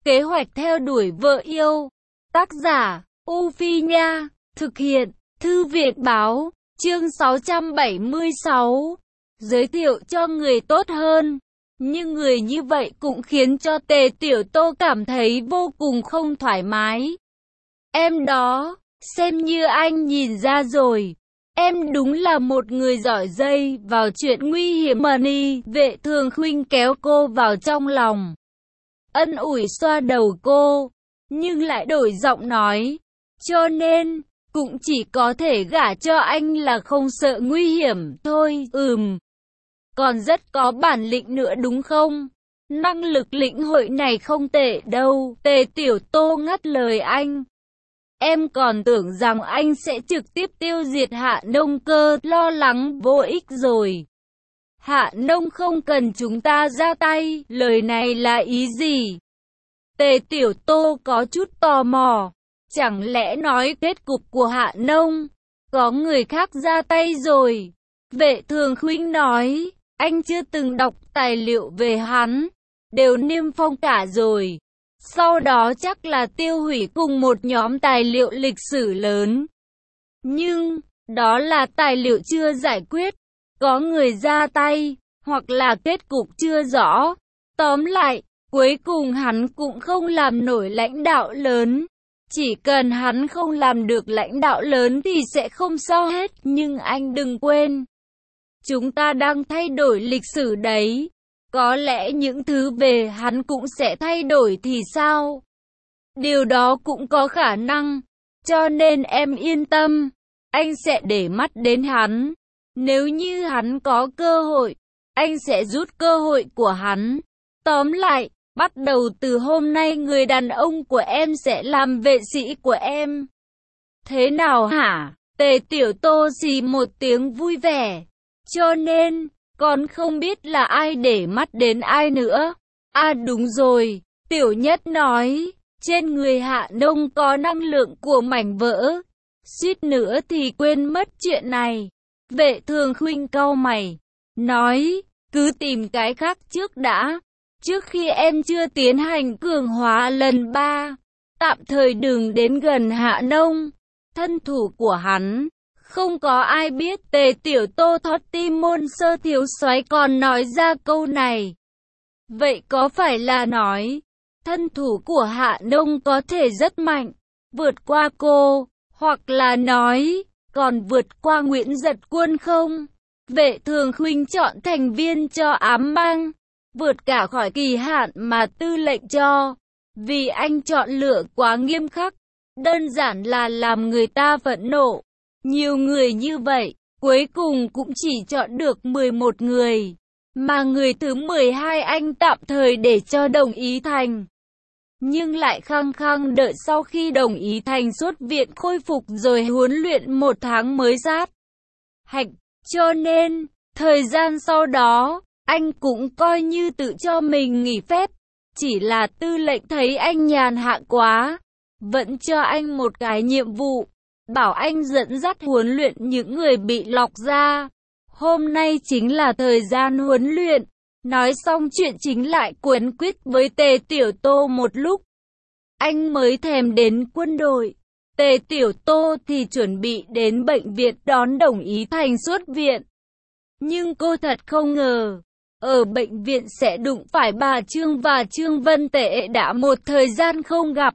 Kế hoạch theo đuổi vợ yêu. Tác giả, U Phi Nha. Thực hiện, Thư viện Báo. Chương 676. Giới thiệu cho người tốt hơn. Nhưng người như vậy cũng khiến cho Tề Tiểu Tô cảm thấy vô cùng không thoải mái. Em đó, xem như anh nhìn ra rồi. Em đúng là một người giỏi dây vào chuyện nguy hiểm mà đi. Vệ Thường Khuynh kéo cô vào trong lòng, ân ủi xoa đầu cô, nhưng lại đổi giọng nói. Cho nên, cũng chỉ có thể gả cho anh là không sợ nguy hiểm thôi. Còn rất có bản lĩnh nữa đúng không? Năng lực lĩnh hội này không tệ đâu. Tề Tiểu Tô ngắt lời anh. Em còn tưởng rằng anh sẽ trực tiếp tiêu diệt Hạ Nông cơ, lo lắng vô ích rồi. Hạ Nông không cần chúng ta ra tay, lời này là ý gì? Tề Tiểu Tô có chút tò mò. Chẳng lẽ nói kết cục của Hạ Nông, có người khác ra tay rồi? Vệ Thường Khuynh nói, anh chưa từng đọc tài liệu về hắn, đều niêm phong cả rồi. Sau đó chắc là tiêu hủy cùng một nhóm tài liệu lịch sử lớn. Nhưng, đó là tài liệu chưa giải quyết, có người ra tay, hoặc là kết cục chưa rõ. Tóm lại, cuối cùng hắn cũng không làm nổi lãnh đạo lớn. Chỉ cần hắn không làm được lãnh đạo lớn thì sẽ không sao hết. Nhưng anh đừng quên, chúng ta đang thay đổi lịch sử đấy. Có lẽ những thứ về hắn cũng sẽ thay đổi thì sao? Điều đó cũng có khả năng. Cho nên em yên tâm, anh sẽ để mắt đến hắn. Nếu như hắn có cơ hội, anh sẽ rút cơ hội của hắn. Tóm lại, bắt đầu từ hôm nay người đàn ông của em sẽ làm vệ sĩ của em. Thế nào hả? Tề Tiểu Tô xì một tiếng vui vẻ. Cho nên, còn không biết là ai để mắt đến ai nữa. À đúng rồi, Tiểu Nhất nói, trên người Hạ Nông có năng lượng của mảnh vỡ. Suýt nữa thì quên mất chuyện này. Vệ Thường Khuynh cau mày, nói, cứ tìm cái khác trước đã. Trước khi em chưa tiến hành cường hóa lần 3, tạm thời đừng đến gần Hạ Nông. Thân thủ của hắn, không có ai biết. Tề Tiểu Tô thót tim môn Sơ thiếu soái còn nói ra câu này. Vậy có phải là nói, thân thủ của Hạ Nông có thể rất mạnh, vượt qua cô, hoặc là nói, còn vượt qua Nguyễn Giật Quân không? Vệ Thường Khuynh chọn thành viên cho ám bang, vượt cả khỏi kỳ hạn mà tư lệnh cho, vì anh chọn lựa quá nghiêm khắc, đơn giản là làm người ta phẫn nộ. Nhiều người như vậy, cuối cùng cũng chỉ chọn được 11 người, mà người thứ 12 anh tạm thời để cho Đồng Ý Thành. Nhưng lại khăng khăng đợi sau khi Đồng Ý Thành xuất viện khôi phục rồi huấn luyện 1 tháng mới sát hạch. Cho nên, thời gian sau đó, anh cũng coi như tự cho mình nghỉ phép. Chỉ là tư lệnh thấy anh nhàn hạ quá, vẫn cho anh một cái nhiệm vụ, bảo anh dẫn dắt huấn luyện những người bị lọc ra. Hôm nay chính là thời gian huấn luyện. Nói xong chuyện chính lại quấn quýt với Tề Tiểu Tô một lúc. Anh mới thèm đến quân đội. Tề Tiểu Tô thì chuẩn bị đến bệnh viện đón Đồng Ý Thành xuất viện. Nhưng cô thật không ngờ, ở bệnh viện sẽ đụng phải bà Trương và Trương Vân Tệ đã một thời gian không gặp.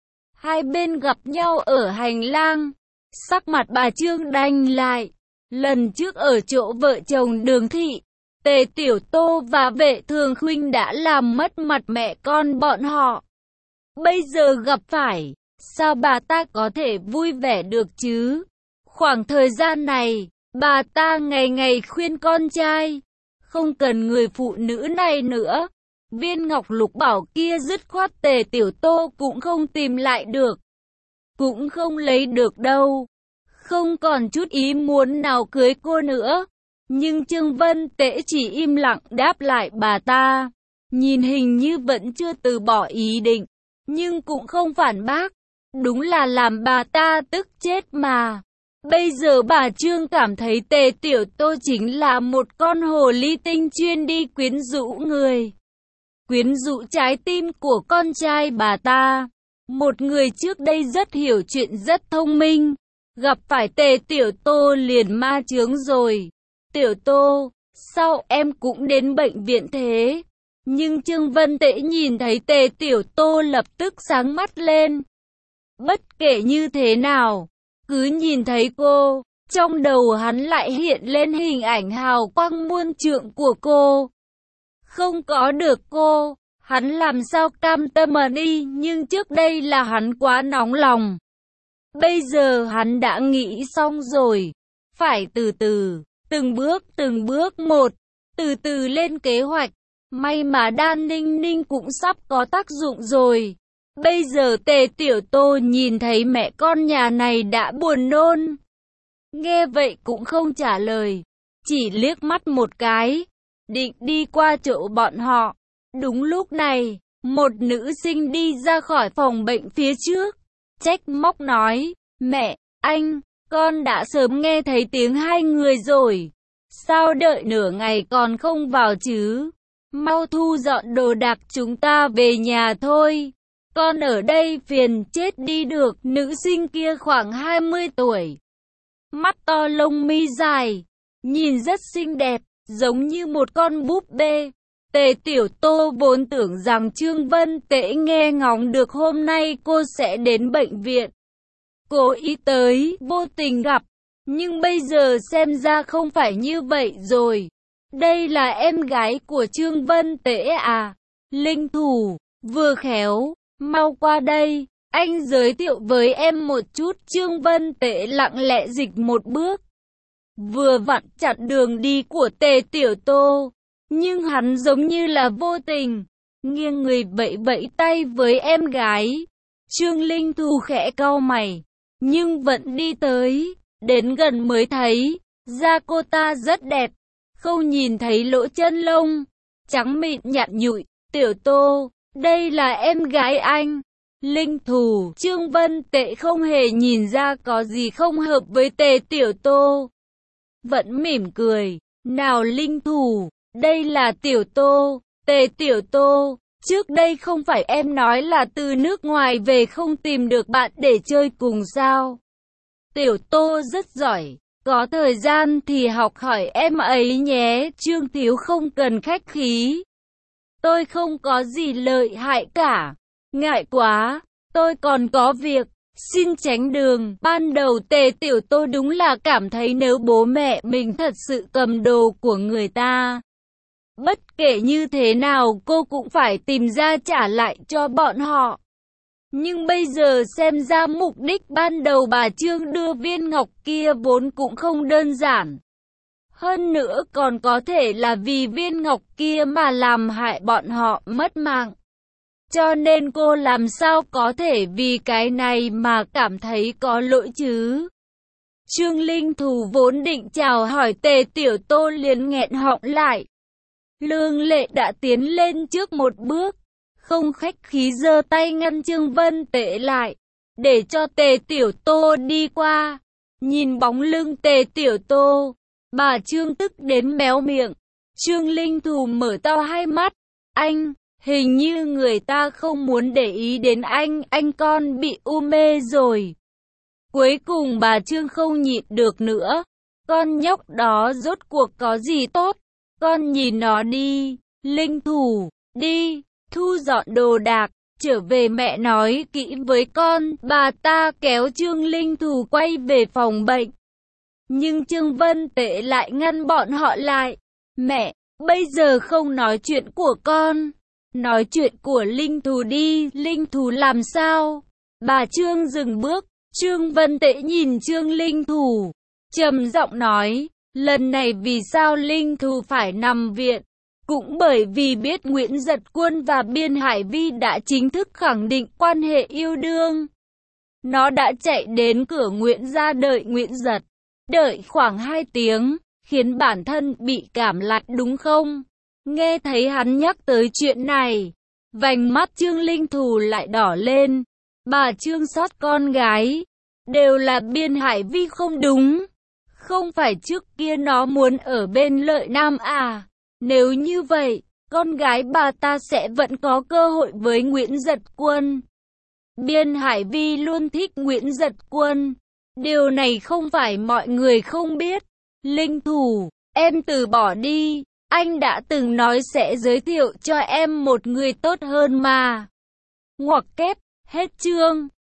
Hai bên gặp nhau ở hành lang. Sắc mặt bà Trương đanh lại. Lần trước ở chỗ vợ chồng Đường Thị, Tề Tiểu Tô và Vệ Thường Khuynh đã làm mất mặt mẹ con bọn họ. Bây giờ gặp phải, sao bà ta có thể vui vẻ được chứ? Khoảng thời gian này, bà ta ngày ngày khuyên con trai, không cần người phụ nữ này nữa. Viên ngọc lục bảo kia dứt khoát Tề Tiểu Tô cũng không tìm lại được, cũng không lấy được đâu. Không còn chút ý muốn nào cưới cô nữa. Nhưng Trương Vân Tễ chỉ im lặng đáp lại bà ta. Nhìn hình như vẫn chưa từ bỏ ý định, nhưng cũng không phản bác. Đúng là làm bà ta tức chết mà. Bây giờ bà Trương cảm thấy Tề Tiểu Tô chính là một con hồ ly tinh chuyên đi quyến rũ người. quyến rũ trái tim của con trai bà ta. Một người trước đây rất hiểu chuyện, rất thông minh, gặp phải Tề Tiểu Tô liền ma chướng rồi. Tiểu Tô, sao em cũng đến bệnh viện thế? Nhưng Trương Vân Tễ nhìn thấy Tề Tiểu Tô lập tức sáng mắt lên. Bất kể như thế nào, cứ nhìn thấy cô, trong đầu hắn lại hiện lên hình ảnh hào quang muôn trượng của cô. Không có được cô, hắn làm sao cam tâm mà đi, nhưng trước đây là hắn quá nóng lòng. Bây giờ hắn đã nghĩ xong rồi, phải từ từ, từng bước một, từ từ lên kế hoạch. May mà Đan Ninh Ninh cũng sắp có tác dụng rồi. Bây giờ Tề Tiểu Tô nhìn thấy mẹ con nhà này đã buồn nôn. Nghe vậy cũng không trả lời, chỉ liếc mắt một cái, định đi qua chỗ bọn họ. Đúng lúc này, một nữ sinh đi ra khỏi phòng bệnh phía trước, trách móc nói, mẹ, anh, con đã sớm nghe thấy tiếng hai người rồi. Sao đợi nửa ngày còn không vào chứ? Mau thu dọn đồ đạc chúng ta về nhà thôi. Con ở đây phiền chết đi được. Nữ sinh kia khoảng 20 tuổi. Mắt to lông mi dài, nhìn rất xinh đẹp, giống như một con búp bê. Tề Tiểu Tô vốn tưởng rằng Trương Vân Tễ nghe ngóng được hôm nay cô sẽ đến bệnh viện, cố ý tới, vô tình gặp. Nhưng bây giờ xem ra không phải như vậy rồi. Đây là em gái của Trương Vân Tễ à? Linh Thủ, vừa khéo, mau qua đây, anh giới thiệu với em một chút. Trương Vân Tễ lặng lẽ dịch một bước, vừa vặn chặn đường đi của Tề Tiểu Tô. Nhưng hắn giống như là vô tình, nghiêng người vẫy vẫy tay với em gái. Trương Linh Thủ khẽ cau mày, nhưng vẫn đi tới, đến gần mới thấy, da cô ta rất đẹp, không nhìn thấy lỗ chân lông, trắng mịn nhẵn nhụi. Tiểu Tô, đây là em gái anh. Linh Thủ, Trương Vân Tễ không hề nhìn ra có gì không hợp với Tề Tiểu Tô, vẫn mỉm cười, nào Linh Thủ, đây là Tiểu Tô. Tề Tiểu Tô, trước đây không phải em nói là từ nước ngoài về không tìm được bạn để chơi cùng sao? Tiểu Tô rất giỏi, có thời gian thì học hỏi em ấy nhé. Trương Thiếu không cần khách khí, tôi không có gì lợi hại cả. Ngại quá, tôi còn có việc, xin tránh đường. Ban đầu Tề Tiểu Tô đúng là cảm thấy nếu bố mẹ mình thật sự cầm đồ của người ta, bất kể như thế nào cô cũng phải tìm ra trả lại cho bọn họ. Nhưng bây giờ xem ra mục đích ban đầu bà Trương đưa viên ngọc kia vốn cũng không đơn giản. Hơn nữa còn có thể là vì viên ngọc kia mà làm hại bọn họ mất mạng. Cho nên cô làm sao có thể vì cái này mà cảm thấy có lỗi chứ? Trương Linh Thủ vốn định chào hỏi Tề Tiểu Tô liền nghẹn họng lại. Lương Lệ đã tiến lên trước một bước, không khách khí giơ tay ngăn Trương Vân Tễ lại, để cho Tề Tiểu Tô đi qua. Nhìn bóng lưng Tề Tiểu Tô, bà Trương tức đến méo miệng. Trương Linh Thủ mở to hai mắt, anh, hình như người ta không muốn để ý đến anh con bị u mê rồi. Cuối cùng bà Trương không nhịn được nữa, con nhóc đó rốt cuộc có gì tốt, con nhìn nó đi. Linh Thủ, đi, thu dọn đồ đạc, trở về mẹ nói kỹ với con. Bà ta kéo Trương Linh Thủ quay về phòng bệnh. Nhưng Trương Vân Tễ lại ngăn bọn họ lại. Mẹ, bây giờ không nói chuyện của con, nói chuyện của Linh Thủ đi. Linh Thủ làm sao? Bà Trương dừng bước. Trương Vân Tễ nhìn Trương Linh Thủ, trầm giọng nói, lần này vì sao Linh Thủ phải nằm viện? Cũng bởi vì biết Nguyễn Giật Quân và Biên Hải Vi đã chính thức khẳng định quan hệ yêu đương. Nó đã chạy đến cửa Nguyễn gia đợi Nguyễn Giật, đợi khoảng 2 tiếng, khiến bản thân bị cảm lạnh đúng không? Nghe thấy hắn nhắc tới chuyện này, vành mắt Trương Linh Thủ lại đỏ lên. Bà Trương xót con gái, đều là Biên Hải Vi không đúng. Không phải trước kia nó muốn ở bên Lợi Nam à? Nếu như vậy, con gái bà ta sẽ vẫn có cơ hội với Nguyễn Giật Quân. Biên Hải Vi luôn thích Nguyễn Giật Quân. Điều này không phải mọi người không biết. Linh Thủ, em từ bỏ đi. Anh đã từng nói sẽ giới thiệu cho em một người tốt hơn mà. Ngoặc kép, hết chương.